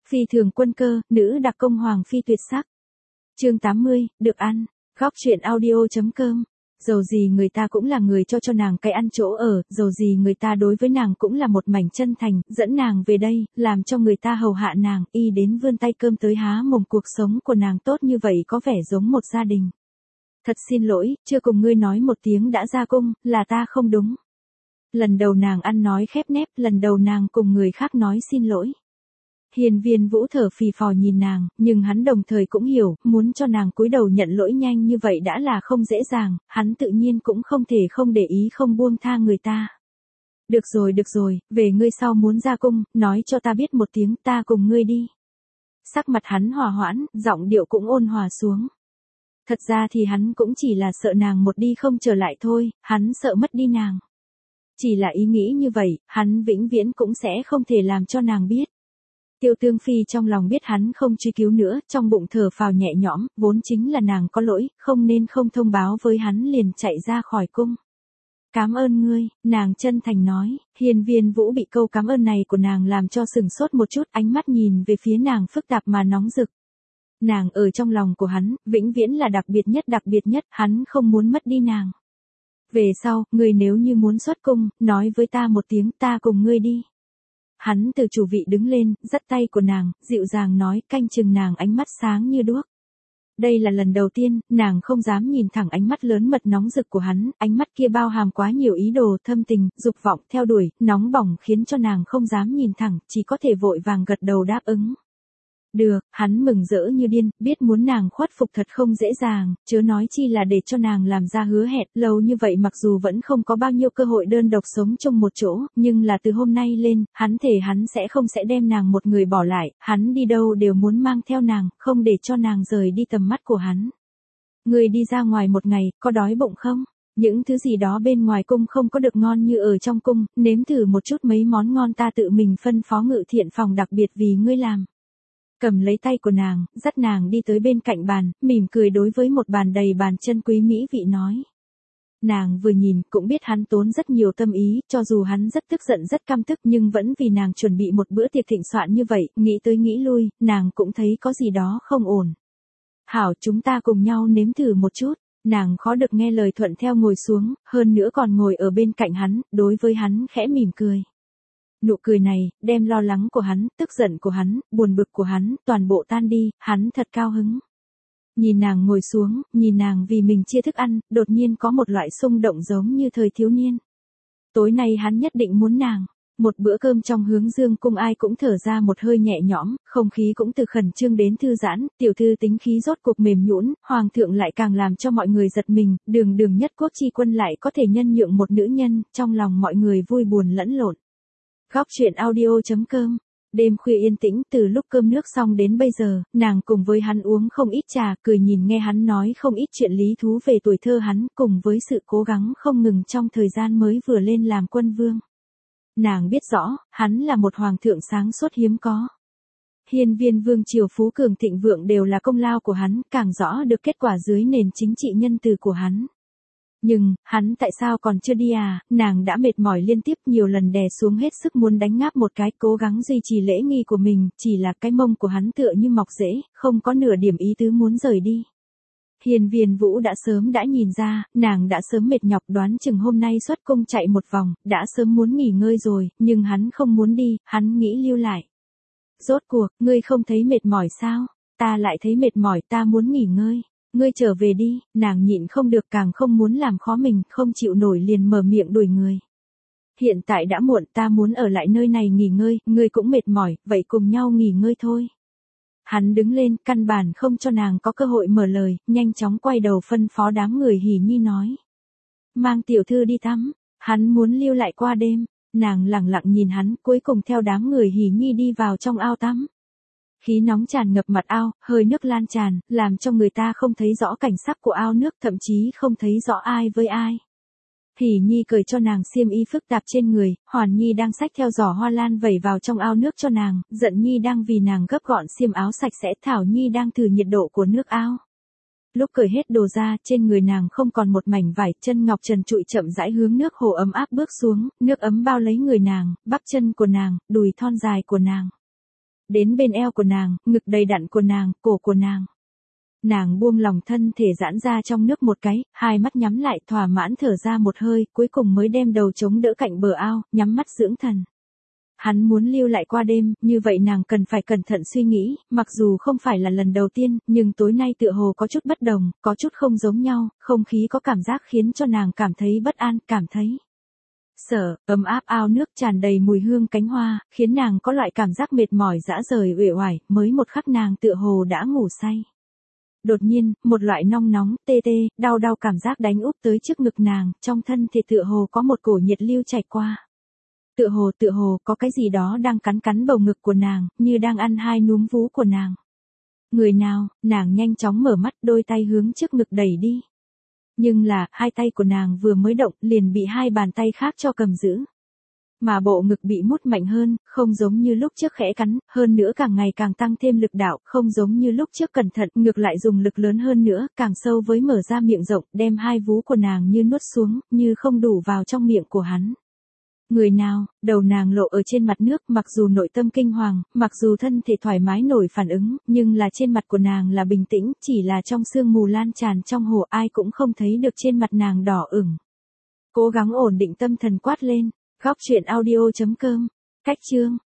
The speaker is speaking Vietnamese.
Phi thường quân cơ, nữ đặc công hoàng phi tuyệt sắc. Chương 80, được ăn. Góc truyện audio.com. Dầu gì người ta cũng là người cho nàng cái ăn chỗ ở, dầu gì người ta đối với nàng cũng là một mảnh chân thành, dẫn nàng về đây, làm cho người ta hầu hạ nàng, y đến vươn tay cơm tới há mồm. Cuộc sống của nàng tốt như vậy có vẻ giống một gia đình. Thật xin lỗi, chưa cùng ngươi nói một tiếng đã ra cung, là ta không đúng. Lần đầu nàng ăn nói khép nép, lần đầu nàng cùng người khác nói xin lỗi. Hiên Viên Vũ thở phì phò nhìn nàng, nhưng hắn đồng thời cũng hiểu, muốn cho nàng cúi đầu nhận lỗi nhanh như vậy đã là không dễ dàng, hắn tự nhiên cũng không thể không để ý không buông tha người ta. Được rồi, về ngươi sau muốn ra cung, nói cho ta biết một tiếng, ta cùng ngươi đi. Sắc mặt hắn hòa hoãn, giọng điệu cũng ôn hòa xuống. Thật ra thì hắn cũng chỉ là sợ nàng một đi không trở lại thôi, hắn sợ mất đi nàng. Chỉ là ý nghĩ như vậy, hắn vĩnh viễn cũng sẽ không thể làm cho nàng biết. Tiêu Tương Phi trong lòng biết hắn không truy cứu nữa, trong bụng thở phào nhẹ nhõm, vốn chính là nàng có lỗi, không nên không thông báo với hắn liền chạy ra khỏi cung. Cảm ơn ngươi, nàng chân thành nói. Hiên Viên Vũ bị câu cảm ơn này của nàng làm cho sừng sốt một chút, ánh mắt nhìn về phía nàng phức tạp mà nóng rực. Nàng ở trong lòng của hắn, vĩnh viễn là đặc biệt nhất, hắn không muốn mất đi nàng. Về sau, ngươi nếu như muốn xuất cung, nói với ta một tiếng, ta cùng ngươi đi. Hắn từ chủ vị đứng lên, dắt tay của nàng, dịu dàng nói, canh chừng nàng ánh mắt sáng như đuốc. Đây là lần đầu tiên, nàng không dám nhìn thẳng ánh mắt lớn mật nóng rực của hắn, ánh mắt kia bao hàm quá nhiều ý đồ thâm tình, dục vọng, theo đuổi, nóng bỏng khiến cho nàng không dám nhìn thẳng, chỉ có thể vội vàng gật đầu đáp ứng. Được, hắn mừng rỡ như điên, biết muốn nàng khuất phục thật không dễ dàng, chớ nói chi là để cho nàng làm ra hứa hẹn, lâu như vậy mặc dù vẫn không có bao nhiêu cơ hội đơn độc sống chung một chỗ, nhưng là từ hôm nay lên, hắn thề hắn sẽ đem nàng một người bỏ lại, hắn đi đâu đều muốn mang theo nàng, không để cho nàng rời đi tầm mắt của hắn. Người đi ra ngoài một ngày, có đói bụng không? Những thứ gì đó bên ngoài cung không có được ngon như ở trong cung, nếm thử một chút mấy món ngon ta tự mình phân phó ngự thiện phòng đặc biệt vì ngươi làm. Cầm lấy tay của nàng, dắt nàng đi tới bên cạnh bàn, mỉm cười đối với một bàn đầy bàn chân quý mỹ vị nói. Nàng vừa nhìn, cũng biết hắn tốn rất nhiều tâm ý, cho dù hắn rất tức giận rất căm tức nhưng vẫn vì nàng chuẩn bị một bữa tiệc thịnh soạn như vậy, nghĩ tới nghĩ lui, nàng cũng thấy có gì đó không ổn. Hảo, chúng ta cùng nhau nếm thử một chút. Nàng khó được nghe lời thuận theo ngồi xuống, hơn nữa còn ngồi ở bên cạnh hắn, đối với hắn khẽ mỉm cười. Nụ cười này, đem lo lắng của hắn, tức giận của hắn, buồn bực của hắn, toàn bộ tan đi, hắn thật cao hứng. Nhìn nàng ngồi xuống, nhìn nàng vì mình chia thức ăn, đột nhiên có một loại xung động giống như thời thiếu niên. Tối nay hắn nhất định muốn nàng. Một bữa cơm trong Hướng Dương cung ai cũng thở ra một hơi nhẹ nhõm, không khí cũng từ khẩn trương đến thư giãn, tiểu thư tính khí rốt cuộc mềm nhũn, hoàng thượng lại càng làm cho mọi người giật mình, đường nhất quốc chi quân lại có thể nhân nhượng một nữ nhân, trong lòng mọi người vui buồn lẫn lộn. Góc truyện audio.com. Đêm khuya yên tĩnh, từ lúc cơm nước xong đến bây giờ, nàng cùng với hắn uống không ít trà, cười nhìn nghe hắn nói không ít chuyện lý thú về tuổi thơ hắn, cùng với sự cố gắng không ngừng trong thời gian mới vừa lên làm quân vương. Nàng biết rõ, hắn là một hoàng thượng sáng suốt hiếm có. Hiên Viên vương triều phú cường thịnh vượng đều là công lao của hắn, càng rõ được kết quả dưới nền chính trị nhân từ của hắn. Nhưng, hắn tại sao còn chưa đi à, nàng đã mệt mỏi liên tiếp nhiều lần đè xuống hết sức muốn đánh ngáp một cái, cố gắng duy trì lễ nghi của mình, chỉ là cái mông của hắn tựa như mọc rễ, không có nửa điểm ý tứ muốn rời đi. Hiên Viên Vũ đã sớm đã nhìn ra, nàng đã sớm mệt nhọc đoán chừng hôm nay xuất cung chạy một vòng, đã sớm muốn nghỉ ngơi rồi, nhưng hắn không muốn đi, hắn nghĩ lưu lại. Rốt cuộc, ngươi không thấy mệt mỏi sao? Ta lại thấy mệt mỏi, ta muốn nghỉ ngơi. Ngươi trở về đi, nàng nhịn không được càng không muốn làm khó mình, không chịu nổi liền mở miệng đuổi người. Hiện tại đã muộn, ta muốn ở lại nơi này nghỉ ngơi, ngươi cũng mệt mỏi, vậy cùng nhau nghỉ ngơi thôi. Hắn đứng lên, căn bản không cho nàng có cơ hội mở lời, nhanh chóng quay đầu phân phó đám người Hỉ Nhi nói. Mang tiểu thư đi tắm, hắn muốn lưu lại qua đêm, nàng lẳng lặng nhìn hắn, cuối cùng theo đám người Hỉ Nhi đi vào trong ao tắm. Khí nóng tràn ngập mặt ao, hơi nước lan tràn, làm cho người ta không thấy rõ cảnh sắc của ao nước, thậm chí không thấy rõ ai với ai. Hỉ Nhi cởi cho nàng xiêm y phức tạp trên người, Hoàn Nhi đang xách theo giỏ hoa lan vẩy vào trong ao nước cho nàng, Giận Nhi đang vì nàng gấp gọn xiêm áo sạch sẽ, Thảo Nhi đang thử nhiệt độ của nước ao. Lúc cởi hết đồ ra, trên người nàng không còn một mảnh vải, chân ngọc trần trụi chậm rãi hướng nước hồ ấm áp bước xuống, nước ấm bao lấy người nàng, bắp chân của nàng, đùi thon dài của nàng. đến bên eo của nàng, ngực đầy đặn của nàng, cổ của nàng. Nàng buông lòng thân thể giãn ra trong nước một cái, hai mắt nhắm lại thỏa mãn thở ra một hơi, cuối cùng mới đem đầu chống đỡ cạnh bờ ao, nhắm mắt dưỡng thần. Hắn muốn lưu lại qua đêm, như vậy nàng cần phải cẩn thận suy nghĩ, mặc dù không phải là lần đầu tiên, nhưng tối nay tựa hồ có chút bất đồng, có chút không giống nhau, không khí có cảm giác khiến cho nàng cảm thấy bất an, cảm thấy sợ, ấm áp ao nước tràn đầy mùi hương cánh hoa, khiến nàng có loại cảm giác mệt mỏi dã rời uể oải, mới một khắc nàng tựa hồ đã ngủ say. Đột nhiên, một loại nong nóng, tê tê, đau đau cảm giác đánh úp tới trước ngực nàng, trong thân thể tựa hồ có một cổ nhiệt lưu chảy qua. Tựa hồ, có cái gì đó đang cắn cắn bầu ngực của nàng, như đang ăn hai núm vú của nàng. Người nào, nàng nhanh chóng mở mắt, đôi tay hướng trước ngực đẩy đi. Nhưng là, hai tay của nàng vừa mới động, liền bị hai bàn tay khác cho cầm giữ. Mà bộ ngực bị mút mạnh hơn, không giống như lúc trước khẽ cắn, hơn nữa càng ngày càng tăng thêm lực đạo, không giống như lúc trước cẩn thận, ngược lại dùng lực lớn hơn nữa, càng sâu với mở ra miệng rộng, đem hai vú của nàng như nuốt xuống, như không đủ vào trong miệng của hắn. Người nào, đầu nàng lộ ở trên mặt nước, mặc dù nội tâm kinh hoàng, mặc dù thân thể thoải mái nổi phản ứng, nhưng là trên mặt của nàng là bình tĩnh, chỉ là trong sương mù lan tràn trong hồ ai cũng không thấy được trên mặt nàng đỏ ửng. Cố gắng ổn định tâm thần quát lên, góc chuyện audio.com, cách chương.